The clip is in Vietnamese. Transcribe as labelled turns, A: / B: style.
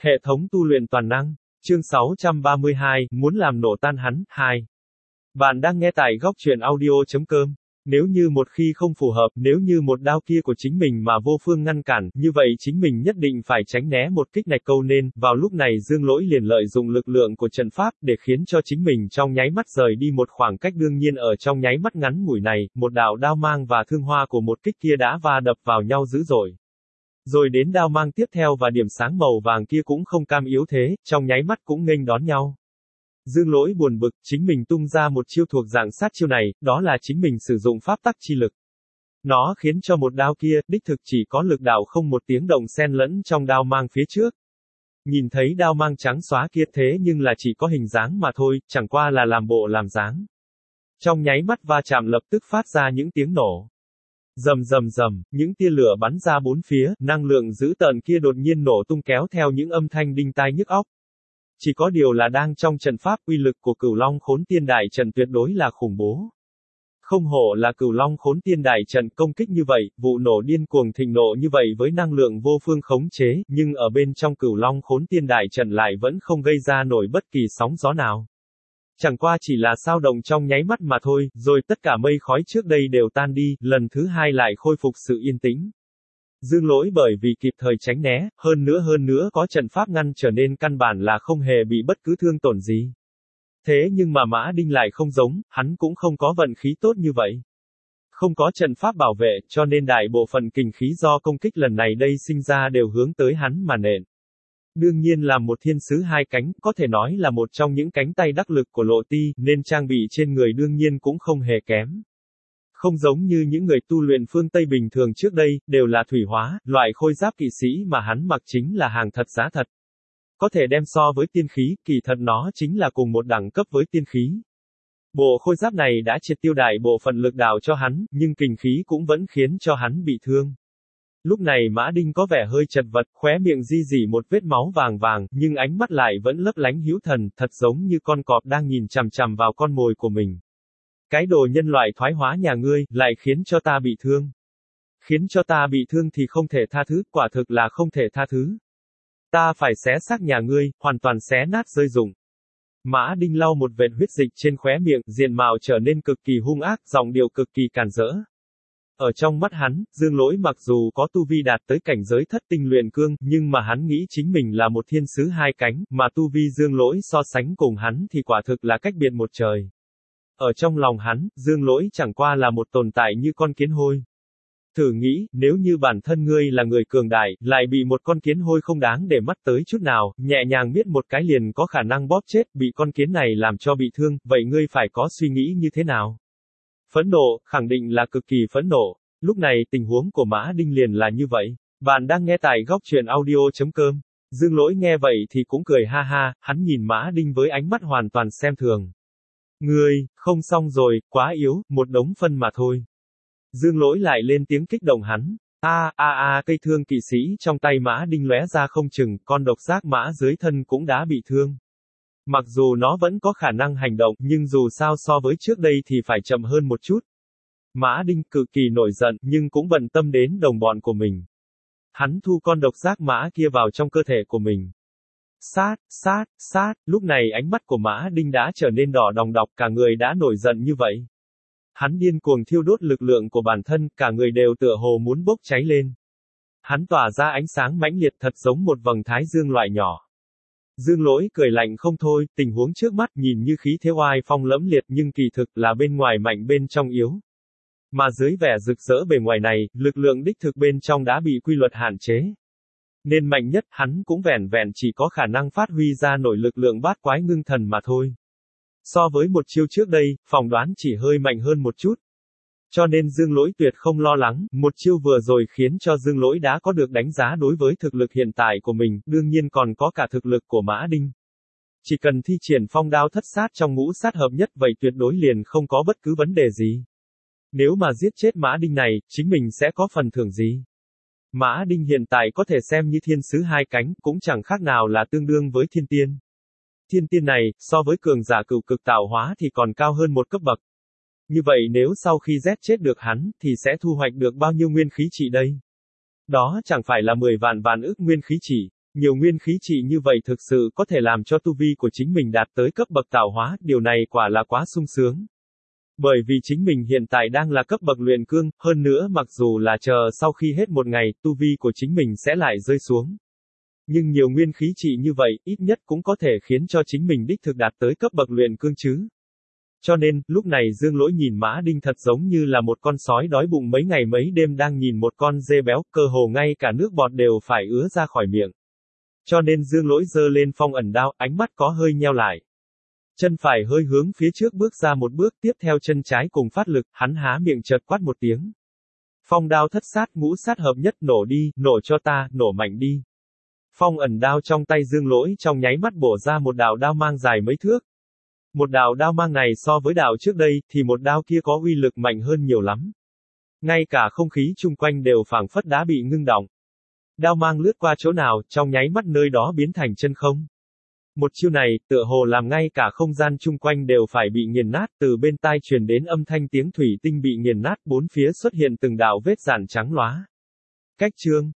A: Hệ thống tu luyện toàn năng. Chương 632, muốn làm nổ tan hắn, 2. Bạn đang nghe tại góc truyện audio.com. Nếu như một khi không phù hợp, nếu như một đao kia của chính mình mà vô phương ngăn cản, như vậy chính mình nhất định phải tránh né một kích này câu nên, vào lúc này Dương Lỗi liền lợi dụng lực lượng của trận pháp, để khiến cho chính mình trong nháy mắt rời đi một khoảng cách đương nhiên ở trong nháy mắt ngắn ngủi này, một đạo đao mang và thương hoa của một kích kia đã va đập vào nhau dữ dội. Rồi đến đao mang tiếp theo và điểm sáng màu vàng kia cũng không cam yếu thế, trong nháy mắt cũng nghênh đón nhau. Dương Lỗi buồn bực, chính mình tung ra một chiêu thuộc dạng sát chiêu này, đó là chính mình sử dụng pháp tắc chi lực. Nó khiến cho một đao kia, đích thực chỉ có lực đạo không một tiếng động xen lẫn trong đao mang phía trước. Nhìn thấy đao mang trắng xóa kia thế nhưng là chỉ có hình dáng mà thôi, chẳng qua là làm bộ làm dáng. Trong nháy mắt va chạm lập tức phát ra những tiếng nổ. Rầm rầm rầm, những tia lửa bắn ra bốn phía, năng lượng dữ tợn kia đột nhiên nổ tung kéo theo những âm thanh đinh tai nhức óc. Chỉ có điều là đang trong trận pháp, uy lực của Cửu Long Khốn Tiên Đại Trận tuyệt đối là khủng bố. Không hổ là Cửu Long Khốn Tiên Đại Trận công kích như vậy, vụ nổ điên cuồng thịnh nộ như vậy với năng lượng vô phương khống chế, nhưng ở bên trong Cửu Long Khốn Tiên Đại Trận lại vẫn không gây ra nổi bất kỳ sóng gió nào. Chẳng qua chỉ là dao động trong nháy mắt mà thôi, rồi tất cả mây khói trước đây đều tan đi, lần thứ hai lại khôi phục sự yên tĩnh. Dương Lỗi bởi vì kịp thời tránh né, hơn nữa có trận pháp ngăn trở nên căn bản là không hề bị bất cứ thương tổn gì. Thế nhưng mà Mã Đinh lại không giống, hắn cũng không có vận khí tốt như vậy. Không có trận pháp bảo vệ, cho nên đại bộ phận kình khí do công kích lần này đây sinh ra đều hướng tới hắn mà nện. Đương nhiên là một thiên sứ hai cánh, có thể nói là một trong những cánh tay đắc lực của Lộ Ti, nên trang bị trên người đương nhiên cũng không hề kém. Không giống như những người tu luyện phương Tây bình thường trước đây, đều là thủy hóa, loại khôi giáp kỵ sĩ mà hắn mặc chính là hàng thật giá thật. Có thể đem so với tiên khí, kỳ thật nó chính là cùng một đẳng cấp với tiên khí. Bộ khôi giáp này đã triệt tiêu đại bộ phận lực đạo cho hắn, nhưng kình khí cũng vẫn khiến cho hắn bị thương. Lúc này Mã Đinh có vẻ hơi chật vật, khóe miệng di dỉ một vết máu vàng vàng, nhưng ánh mắt lại vẫn lấp lánh hữu thần, thật giống như con cọp đang nhìn chằm chằm vào con mồi của mình. Cái đồ nhân loại thoái hóa nhà ngươi, lại khiến cho ta bị thương. Khiến cho ta bị thương thì không thể tha thứ, quả thực là không thể tha thứ. Ta phải xé xác nhà ngươi, hoàn toàn xé nát rơi rụng. Mã Đinh lau một vệt huyết dịch trên khóe miệng, diện mạo trở nên cực kỳ hung ác, giọng điệu cực kỳ càn rỡ. Ở trong mắt hắn, Dương Lỗi mặc dù có tu vi đạt tới cảnh giới thất tinh luyện cương, nhưng mà hắn nghĩ chính mình là một thiên sứ hai cánh, mà tu vi Dương Lỗi so sánh cùng hắn thì quả thực là cách biệt một trời. Ở trong lòng hắn, Dương Lỗi chẳng qua là một tồn tại như con kiến hôi. Thử nghĩ, nếu như bản thân ngươi là người cường đại, lại bị một con kiến hôi không đáng để mắt tới chút nào, nhẹ nhàng miết một cái liền có khả năng bóp chết, bị con kiến này làm cho bị thương, vậy ngươi phải có suy nghĩ như thế nào? Phẫn nộ, khẳng định là cực kỳ phẫn nộ. Lúc này, tình huống của Mã Đinh liền là như vậy. Bạn đang nghe tại góc truyện audio.com. Dương Lỗi nghe vậy thì cũng cười ha ha, hắn nhìn Mã Đinh với ánh mắt hoàn toàn xem thường. Ngươi, không xong rồi, quá yếu, một đống phân mà thôi. Dương Lỗi lại lên tiếng kích động hắn. Cây thương kỵ sĩ trong tay Mã Đinh lóe ra không chừng, con độc giác mã dưới thân cũng đã bị thương. Mặc dù nó vẫn có khả năng hành động, nhưng dù sao so với trước đây thì phải chậm hơn một chút. Mã Đinh cực kỳ nổi giận, nhưng cũng bận tâm đến đồng bọn của mình. Hắn thu con độc giác mã kia vào trong cơ thể của mình. Sát, lúc này ánh mắt của Mã Đinh đã trở nên đỏ đòng đọc, cả người đã nổi giận như vậy. Hắn điên cuồng thiêu đốt lực lượng của bản thân, cả người đều tựa hồ muốn bốc cháy lên. Hắn tỏa ra ánh sáng mãnh liệt thật giống một vầng thái dương loại nhỏ. Dương Lỗi cười lạnh không thôi, tình huống trước mắt nhìn như khí thế oai phong lẫm liệt nhưng kỳ thực là bên ngoài mạnh bên trong yếu. Mà dưới vẻ rực rỡ bề ngoài này, lực lượng đích thực bên trong đã bị quy luật hạn chế. Nên mạnh nhất, hắn cũng vẻn vẹn chỉ có khả năng phát huy ra nổi lực lượng bát quái ngưng thần mà thôi. So với một chiêu trước đây, phỏng đoán chỉ hơi mạnh hơn một chút. Cho nên Dương Lỗi tuyệt không lo lắng, một chiêu vừa rồi khiến cho Dương Lỗi đã có được đánh giá đối với thực lực hiện tại của mình, đương nhiên còn có cả thực lực của Mã Đinh. Chỉ cần thi triển phong đao thất sát trong ngũ sát hợp nhất vậy tuyệt đối liền không có bất cứ vấn đề gì. Nếu mà giết chết Mã Đinh này, chính mình sẽ có phần thưởng gì? Mã Đinh hiện tại có thể xem như thiên sứ hai cánh, cũng chẳng khác nào là tương đương với thiên tiên. Thiên tiên này, so với cường giả cửu cực tạo hóa thì còn cao hơn một cấp bậc. Như vậy nếu sau khi giết chết được hắn, thì sẽ thu hoạch được bao nhiêu nguyên khí trị đây? Đó chẳng phải là 10 vạn ức nguyên khí trị. Nhiều nguyên khí trị như vậy thực sự có thể làm cho tu vi của chính mình đạt tới cấp bậc tạo hóa, điều này quả là quá sung sướng. Bởi vì chính mình hiện tại đang là cấp bậc luyện cương, hơn nữa mặc dù là chờ sau khi hết một ngày, tu vi của chính mình sẽ lại rơi xuống. Nhưng nhiều nguyên khí trị như vậy, ít nhất cũng có thể khiến cho chính mình đích thực đạt tới cấp bậc luyện cương chứ. Cho nên, lúc này Dương Lỗi nhìn Mã Đinh thật giống như là một con sói đói bụng mấy ngày mấy đêm đang nhìn một con dê béo, cơ hồ ngay cả nước bọt đều phải ứa ra khỏi miệng. Cho nên Dương Lỗi giơ lên phong ẩn đao, ánh mắt có hơi nheo lại. Chân phải hơi hướng phía trước bước ra một bước, tiếp theo chân trái cùng phát lực, hắn há miệng chợt quát một tiếng. Phong đao thất sát, ngũ sát hợp nhất, nổ đi, nổ cho ta, nổ mạnh đi. Phong ẩn đao trong tay Dương Lỗi trong nháy mắt bổ ra một đạo đao mang dài mấy thước. Một đạo đao mang này so với đạo trước đây, thì một đao kia có uy lực mạnh hơn nhiều lắm. Ngay cả không khí chung quanh đều phảng phất đã bị ngưng đọng. Đao mang lướt qua chỗ nào, trong nháy mắt nơi đó biến thành chân không. Một chiêu này, tựa hồ làm ngay cả không gian chung quanh đều phải bị nghiền nát, từ bên tai truyền đến âm thanh tiếng thủy tinh bị nghiền nát, bốn phía xuất hiện từng đạo vết dạn trắng lóa. Cách chương